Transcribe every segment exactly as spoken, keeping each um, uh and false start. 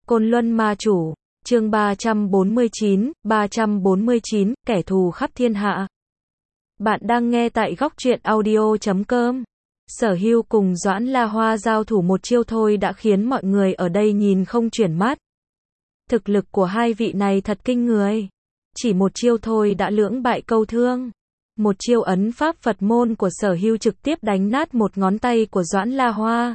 Côn Luân Ma Chủ, chương ba trăm bốn mươi chín, ba trăm bốn mươi chín, kẻ thù khắp thiên hạ. Bạn đang nghe tại góc truyện audio chấm com. Sở Hưu cùng Doãn La Hoa giao thủ một chiêu thôi đã khiến mọi người ở đây nhìn không chuyển mắt. Thực lực của hai vị này thật kinh người. Chỉ một chiêu thôi đã lưỡng bại câu thương. Một chiêu ấn pháp Phật môn của Sở Hưu trực tiếp đánh nát một ngón tay của Doãn La Hoa.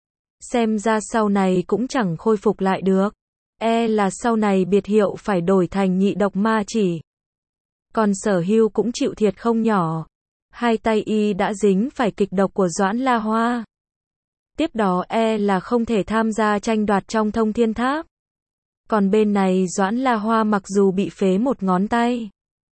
Xem ra sau này cũng chẳng khôi phục lại được. E là sau này biệt hiệu phải đổi thành nhị độc ma chỉ. Còn Sở Hưu cũng chịu thiệt không nhỏ. Hai tay y đã dính phải kịch độc của Doãn La Hoa. Tiếp đó e là không thể tham gia tranh đoạt trong Thông Thiên Tháp. Còn bên này Doãn La Hoa mặc dù bị phế một ngón tay,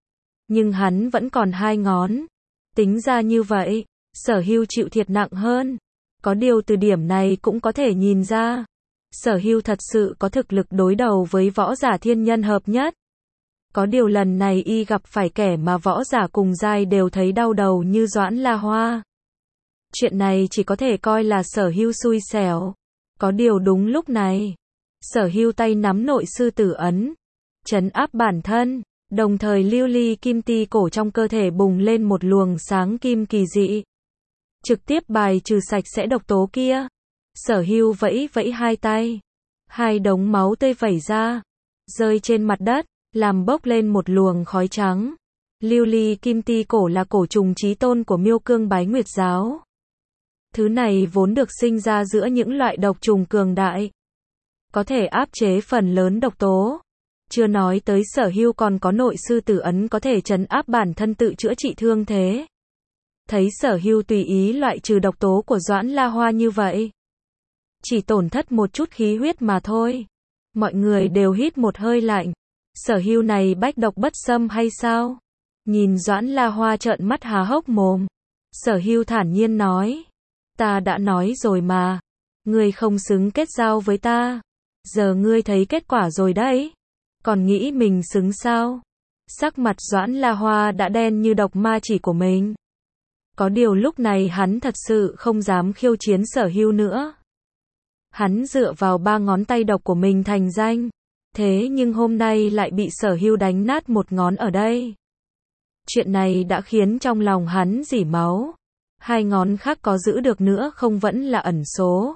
nhưng hắn vẫn còn hai ngón. Tính ra như vậy, Sở Hưu chịu thiệt nặng hơn. Có điều từ điểm này cũng có thể nhìn ra, Sở Hưu thật sự có thực lực đối đầu với võ giả thiên nhân hợp nhất. Có điều lần này y gặp phải kẻ mà võ giả cùng giai đều thấy đau đầu như Doãn La Hoa. Chuyện này chỉ có thể coi là Sở Hưu xui xẻo. Có điều đúng lúc này, Sở Hưu tay nắm nội sư tử ấn, trấn áp bản thân, đồng thời lưu ly kim ti cổ trong cơ thể bùng lên một luồng sáng kim kỳ dị, trực tiếp bài trừ sạch sẽ độc tố kia. Sở Hưu vẫy vẫy hai tay, hai đống máu tươi vẩy ra, rơi trên mặt đất, làm bốc lên một luồng khói trắng. Lưu ly kim ti cổ là cổ trùng chí tôn của Miêu Cương Bái Nguyệt giáo. Thứ này vốn được sinh ra giữa những loại độc trùng cường đại, có thể áp chế phần lớn độc tố. Chưa nói tới Sở Hưu còn có nội sư tử ấn có thể trấn áp bản thân tự chữa trị thương thế. Thấy Sở Hưu tùy ý loại trừ độc tố của Doãn La Hoa như vậy, chỉ tổn thất một chút khí huyết mà thôi, mọi người đều hít một hơi lạnh. Sở Hưu này bách độc bất xâm hay sao? Nhìn Doãn La Hoa trợn mắt há hốc mồm, Sở Hưu thản nhiên nói: Ta đã nói rồi mà, ngươi không xứng kết giao với ta. Giờ ngươi thấy kết quả rồi đấy. Còn nghĩ mình xứng sao? Sắc mặt Doãn La Hoa đã đen như độc ma chỉ của mình. Có điều lúc này hắn thật sự không dám khiêu chiến Sở Hưu nữa. Hắn dựa vào ba ngón tay độc của mình thành danh. Thế nhưng hôm nay lại bị Sở Hưu đánh nát một ngón ở đây. Chuyện này đã khiến trong lòng hắn rỉ máu. Hai ngón khác có giữ được nữa không vẫn là ẩn số.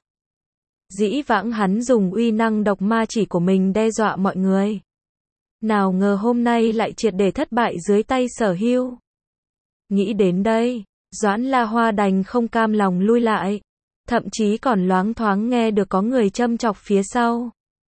Dĩ vãng hắn dùng uy năng độc ma chỉ của mình đe dọa mọi người. Nào ngờ hôm nay lại triệt để thất bại dưới tay Sở Hưu. Nghĩ đến đây, Doãn La Hoa đành không cam lòng lui lại. Thậm chí còn loáng thoáng nghe được có người châm chọc phía sau.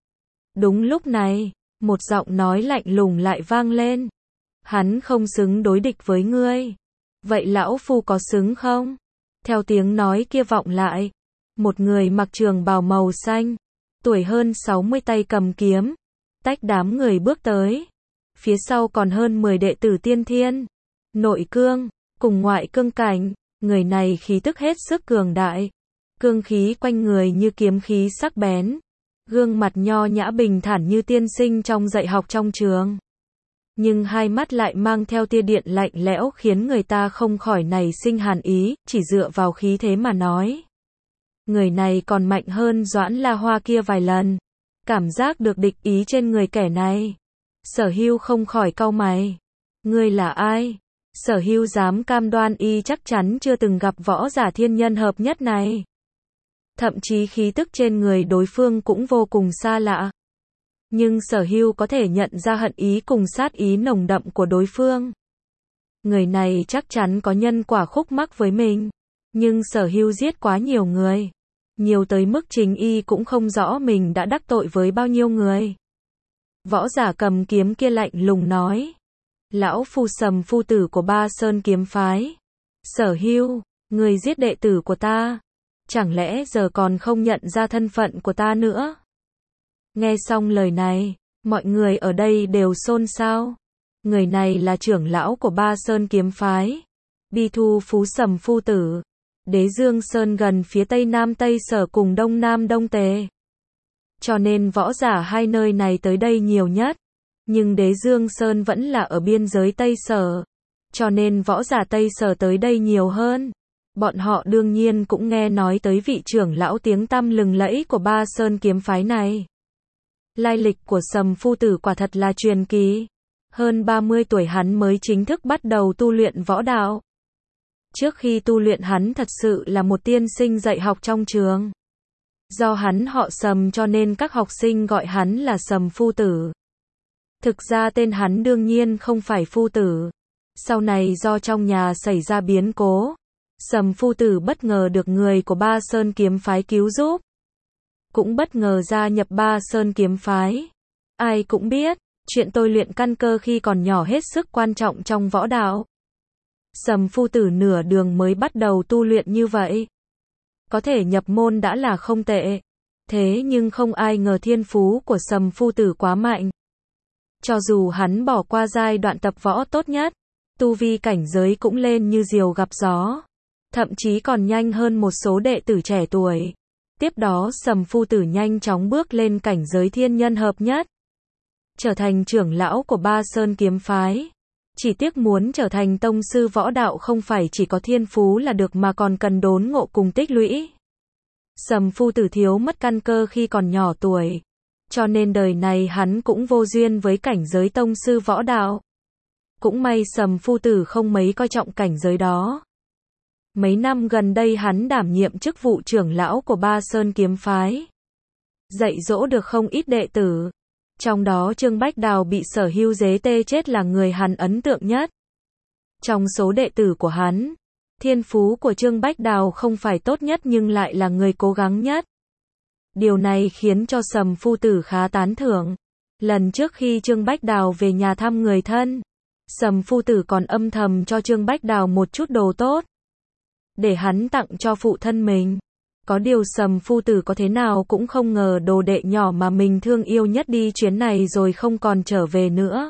Đúng lúc này, một giọng nói lạnh lùng lại vang lên. Hắn không xứng đối địch với ngươi. Vậy lão phu có xứng không? Theo tiếng nói kia vọng lại, một người mặc trường bào màu xanh, tuổi hơn sáu mươi tay cầm kiếm, tách đám người bước tới. Phía sau còn hơn mười đệ tử tiên thiên, nội cương, cùng ngoại cương cảnh. Người này khí tức hết sức cường đại. Cương khí quanh người như kiếm khí sắc bén. Gương mặt nho nhã bình thản như tiên sinh trong dạy học trong trường. Nhưng hai mắt lại mang theo tia điện lạnh lẽo khiến người ta không khỏi nảy sinh hàn ý, chỉ dựa vào khí thế mà nói. Người này còn mạnh hơn Doãn La Hoa kia vài lần. Cảm giác được địch ý trên người kẻ này, Sở Hưu không khỏi cau mày. Ngươi là ai? Sở Hưu dám cam đoan y chắc chắn chưa từng gặp võ giả thiên nhân hợp nhất này. Thậm chí khí tức trên người đối phương cũng vô cùng xa lạ. Nhưng Sở Hưu có thể nhận ra hận ý cùng sát ý nồng đậm của đối phương. Người này chắc chắn có nhân quả khúc mắc với mình. Nhưng Sở Hưu giết quá nhiều người. Nhiều tới mức chính y cũng không rõ mình đã đắc tội với bao nhiêu người. Võ giả cầm kiếm kia lạnh lùng nói. Lão phu Sầm phu tử của Ba Sơn kiếm phái. Sở Hưu, người giết đệ tử của ta. Chẳng lẽ giờ còn không nhận ra thân phận của ta nữa? Nghe xong lời này, mọi người ở đây đều xôn xao. Người này là trưởng lão của Ba Sơn kiếm phái, Bi Thu Phú Sầm phu tử. Đế Dương Sơn gần phía tây nam Tây Sở cùng đông nam Đông Tề. Cho nên võ giả hai nơi này tới đây nhiều nhất. Nhưng Đế Dương Sơn vẫn là ở biên giới Tây Sở. Cho nên võ giả Tây Sở tới đây nhiều hơn. Bọn họ đương nhiên cũng nghe nói tới vị trưởng lão tiếng tăm lừng lẫy của Ba Sơn kiếm phái này. Lai lịch của Sầm Phu Tử quả thật là truyền kỳ. Hơn ba mươi tuổi hắn mới chính thức bắt đầu tu luyện võ đạo. Trước khi tu luyện hắn thật sự là một tiên sinh dạy học trong trường. Do hắn họ Sầm cho nên các học sinh gọi hắn là Sầm Phu Tử. Thực ra tên hắn đương nhiên không phải Phu Tử. Sau này do trong nhà xảy ra biến cố, Sầm Phu Tử bất ngờ được người của Ba Sơn kiếm phái cứu giúp. Cũng bất ngờ gia nhập Ba Sơn kiếm phái. Ai cũng biết, chuyện tôi luyện căn cơ khi còn nhỏ hết sức quan trọng trong võ đạo. Sầm Phu Tử nửa đường mới bắt đầu tu luyện như vậy. Có thể nhập môn đã là không tệ. Thế nhưng không ai ngờ thiên phú của Sầm Phu Tử quá mạnh. Cho dù hắn bỏ qua giai đoạn tập võ tốt nhất, tu vi cảnh giới cũng lên như diều gặp gió. Thậm chí còn nhanh hơn một số đệ tử trẻ tuổi. Tiếp đó Sầm Phu Tử nhanh chóng bước lên cảnh giới thiên nhân hợp nhất. Trở thành trưởng lão của Ba Sơn kiếm phái. Chỉ tiếc muốn trở thành tông sư võ đạo không phải chỉ có thiên phú là được mà còn cần đốn ngộ cùng tích lũy. Sầm Phu Tử thiếu mất căn cơ khi còn nhỏ tuổi. Cho nên đời này hắn cũng vô duyên với cảnh giới tông sư võ đạo. Cũng may Sầm Phu Tử không mấy coi trọng cảnh giới đó. Mấy năm gần đây hắn đảm nhiệm chức vụ trưởng lão của Ba Sơn kiếm phái. Dạy dỗ được không ít đệ tử. Trong đó Trương Bách Đào bị Sở Hưu giết tê chết là người hắn ấn tượng nhất. Trong số đệ tử của hắn, thiên phú của Trương Bách Đào không phải tốt nhất nhưng lại là người cố gắng nhất. Điều này khiến cho Sầm Phu Tử khá tán thưởng. Lần trước khi Trương Bách Đào về nhà thăm người thân, Sầm Phu Tử còn âm thầm cho Trương Bách Đào một chút đồ tốt. Để hắn tặng cho phụ thân mình. Có điều Sầm Phu Tử có thế nào cũng không ngờ đồ đệ nhỏ mà mình thương yêu nhất đi chuyến này rồi không còn trở về nữa.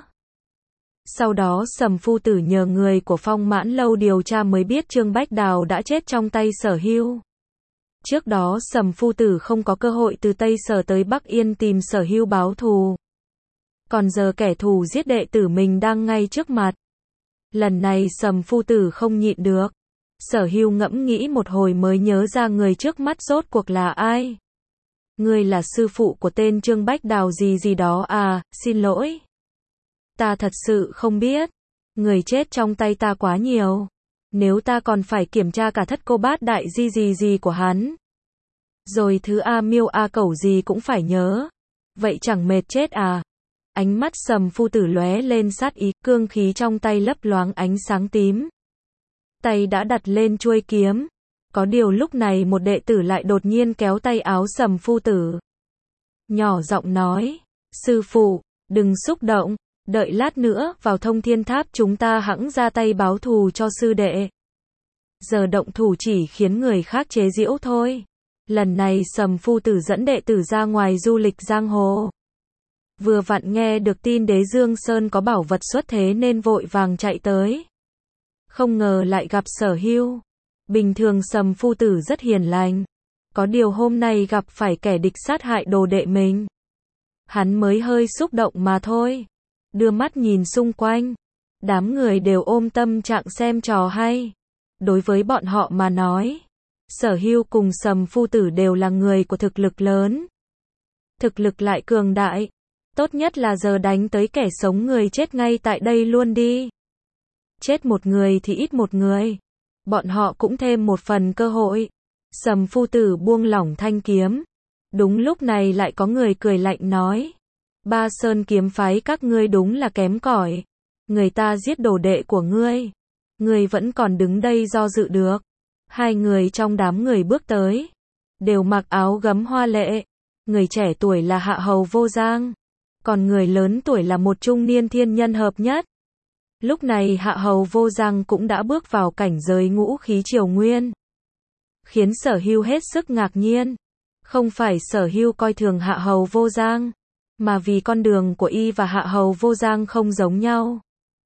Sau đó Sầm Phu Tử nhờ người của Phong Mãn Lâu điều tra mới biết Trương Bách Đào đã chết trong tay Sở Hưu. Trước đó Sầm Phu Tử không có cơ hội từ Tây Sở tới Bắc Yên tìm Sở Hưu báo thù. Còn giờ kẻ thù giết đệ tử mình đang ngay trước mặt. Lần này Sầm Phu Tử không nhịn được. Sở Hưu ngẫm nghĩ một hồi mới nhớ ra người trước mắt rốt cuộc là ai. Ngươi là sư phụ của tên Trương Bách Đào gì gì đó à, xin lỗi. Ta thật sự không biết. Người chết trong tay ta quá nhiều. Nếu ta còn phải kiểm tra cả thất cô bát đại di gì gì của hắn. Rồi thứ A miêu A cẩu gì cũng phải nhớ. Vậy chẳng mệt chết à. Ánh mắt Sầm Phu Tử lóe lên sát ý, cương khí trong tay lấp loáng ánh sáng tím. Tay đã đặt lên chuôi kiếm. Có điều lúc này một đệ tử lại đột nhiên kéo tay áo Sầm Phu Tử. Nhỏ giọng nói, sư phụ, đừng xúc động, đợi lát nữa vào Thông Thiên Tháp chúng ta hẵng ra tay báo thù cho sư đệ. Giờ động thủ chỉ khiến người khác chế giễu thôi. Lần này Sầm Phu Tử dẫn đệ tử ra ngoài du lịch giang hồ. Vừa vặn nghe được tin Đế Dương Sơn có bảo vật xuất thế nên vội vàng chạy tới. Không ngờ lại gặp Sở Hưu. Bình thường Sầm Phu Tử rất hiền lành. Có điều hôm nay gặp phải kẻ địch sát hại đồ đệ mình. Hắn mới hơi xúc động mà thôi. Đưa mắt nhìn xung quanh. Đám người đều ôm tâm trạng xem trò hay. Đối với bọn họ mà nói, Sở Hưu cùng Sầm Phu Tử đều là người của thực lực lớn. Thực lực lại cường đại. Tốt nhất là giờ đánh tới kẻ sống người chết ngay tại đây luôn đi. Chết một người thì ít một người. Bọn họ cũng thêm một phần cơ hội. Sầm Phu Tử buông lỏng thanh kiếm. Đúng lúc này lại có người cười lạnh nói. Ba Sơn kiếm phái các ngươi đúng là kém cỏi. Người ta giết đồ đệ của ngươi. Ngươi vẫn còn đứng đây do dự được. Hai người trong đám người bước tới. Đều mặc áo gấm hoa lệ. Người trẻ tuổi là Hạ Hầu Vô Giang. Còn người lớn tuổi là một trung niên thiên nhân hợp nhất. Lúc này Hạ Hầu Vô Giang cũng đã bước vào cảnh giới ngũ khí triều nguyên. Khiến Sở Hưu hết sức ngạc nhiên. Không phải Sở Hưu coi thường Hạ Hầu Vô Giang, mà vì con đường của y và Hạ Hầu Vô Giang không giống nhau.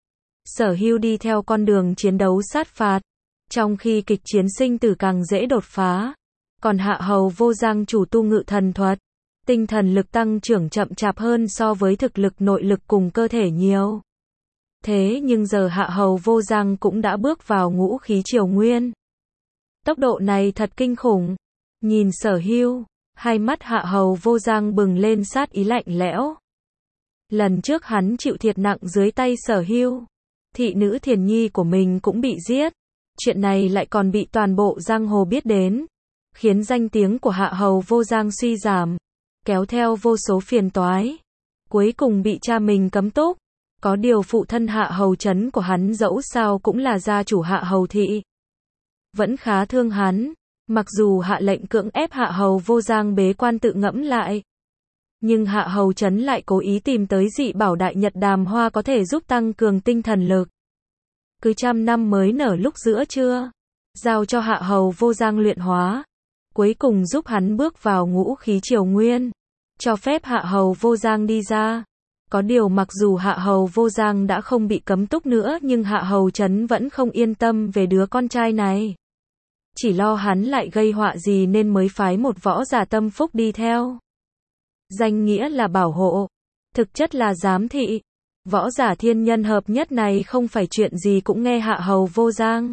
Sở Hưu đi theo con đường chiến đấu sát phạt, trong khi kịch chiến sinh tử càng dễ đột phá. Còn Hạ Hầu Vô Giang chủ tu ngự thần thuật, tinh thần lực tăng trưởng chậm chạp hơn so với thực lực nội lực cùng cơ thể nhiều. Thế nhưng giờ Hạ Hầu Vô Giang cũng đã bước vào ngũ khí triều nguyên. Tốc độ này thật kinh khủng. Nhìn Sở Hưu, Hai mắt Hạ Hầu Vô Giang bừng lên sát ý lạnh lẽo. Lần trước hắn chịu thiệt nặng dưới tay Sở Hưu, thị nữ Thiền Nhi của mình cũng bị giết. Chuyện này lại còn bị toàn bộ giang hồ biết đến, khiến danh tiếng của Hạ Hầu Vô Giang suy giảm, kéo theo vô số phiền toái. Cuối cùng bị cha mình cấm túc. Có điều phụ thân Hạ Hầu Trấn của hắn dẫu sao cũng là gia chủ Hạ Hầu thị, vẫn khá thương hắn. Mặc dù hạ lệnh cưỡng ép Hạ Hầu Vô Giang bế quan tự ngẫm lại, nhưng Hạ Hầu Trấn lại cố ý tìm tới dị bảo Đại Nhật Đàm Hoa có thể giúp tăng cường tinh thần lực. Cứ trăm năm mới nở lúc giữa trưa, giao cho Hạ Hầu Vô Giang luyện hóa, cuối cùng giúp hắn bước vào ngũ khí triều nguyên, cho phép Hạ Hầu Vô Giang đi ra. Có điều mặc dù Hạ Hầu Vô Giang đã không bị cấm túc nữa nhưng Hạ Hầu Trấn vẫn không yên tâm về đứa con trai này. Chỉ lo hắn lại gây họa gì nên mới phái một võ giả tâm phúc đi theo. Danh nghĩa là bảo hộ, thực chất là giám thị. Võ giả thiên nhân hợp nhất này không phải chuyện gì cũng nghe Hạ Hầu Vô Giang.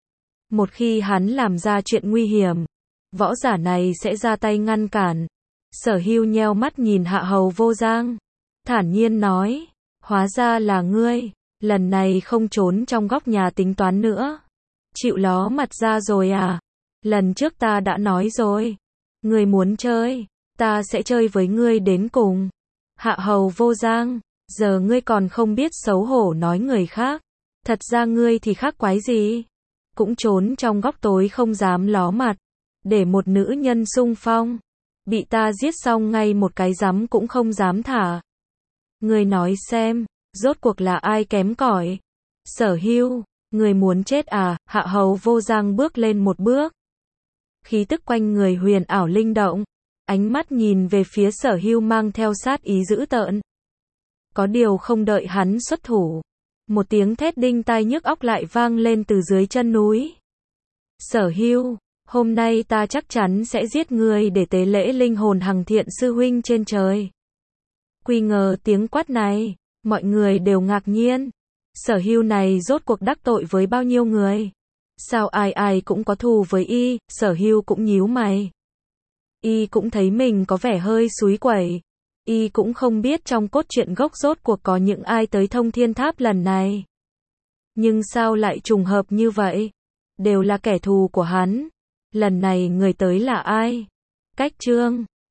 Một khi hắn làm ra chuyện nguy hiểm, võ giả này sẽ ra tay ngăn cản. Sở Hưu nheo mắt nhìn Hạ Hầu Vô Giang, thản nhiên nói, hóa ra là ngươi, lần này không trốn trong góc nhà tính toán nữa. Chịu ló mặt ra rồi à? Lần trước ta đã nói rồi, ngươi muốn chơi, ta sẽ chơi với ngươi đến cùng. Hạ Hầu Vô Giang, giờ ngươi còn không biết xấu hổ nói người khác. Thật ra ngươi thì khác quái gì? Cũng trốn trong góc tối không dám ló mặt, để một nữ nhân xung phong, bị ta giết xong ngay một cái rắm cũng không dám thả. Ngươi nói xem, rốt cuộc là ai kém cỏi? Sở Hưu, ngươi muốn chết à? Hạ Hầu Vô Giang bước lên một bước, khí tức quanh người huyền ảo linh động, ánh mắt nhìn về phía Sở Hưu mang theo sát ý dữ tợn. Có điều không đợi hắn xuất thủ, một tiếng thét đinh tai nhức óc lại vang lên từ dưới chân núi. Sở Hưu, hôm nay ta chắc chắn sẽ giết ngươi để tế lễ linh hồn Hằng Thiện sư huynh trên trời. Quy ngờ tiếng quát này, mọi người đều ngạc nhiên. Sở Hưu này rốt cuộc đắc tội với bao nhiêu người? Sao ai ai cũng có thù với y? Sở Hưu cũng nhíu mày. Y cũng thấy mình có vẻ hơi xúi quẩy. Y cũng không biết trong cốt truyện gốc rốt cuộc có những ai tới Thông Thiên Tháp lần này. Nhưng sao lại trùng hợp như vậy? Đều là kẻ thù của hắn. Lần này người tới là ai? Cách Trương,